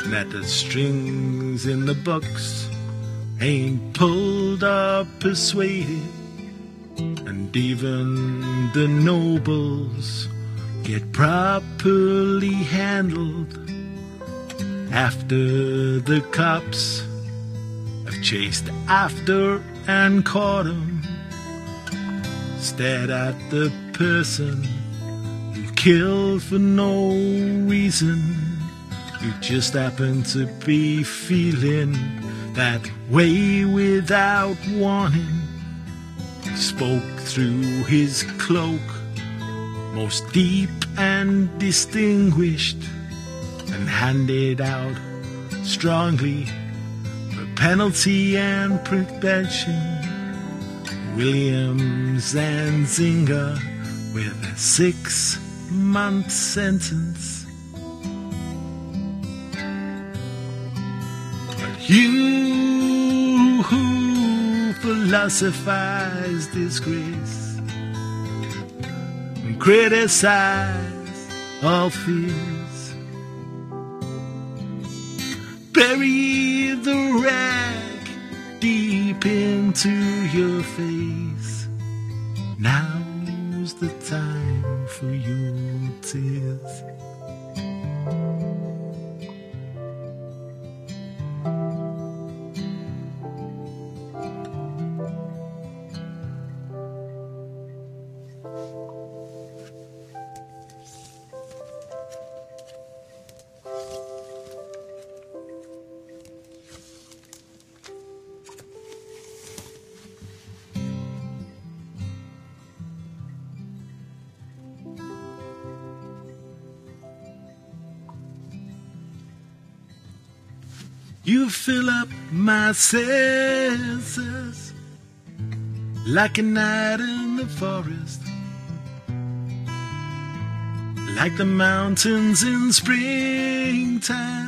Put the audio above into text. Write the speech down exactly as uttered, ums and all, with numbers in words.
that the strings in the box ain't pulled or persuaded, and even the nobles get properly handled after the cops have chased after and caught 'em, stared at the person you killed for no reason. You just happen to be feeling that way without warning. He spoke through his cloak, most deep and distinguished, and handed out strongly for penalty and prevention Williams and Zinger with a six-month sentence. But you who philosophize disgrace and criticize all fears, bury the rag deep into your face. Now's the time for your tears. You fill up my senses like a night in the forest, like the mountains in springtime.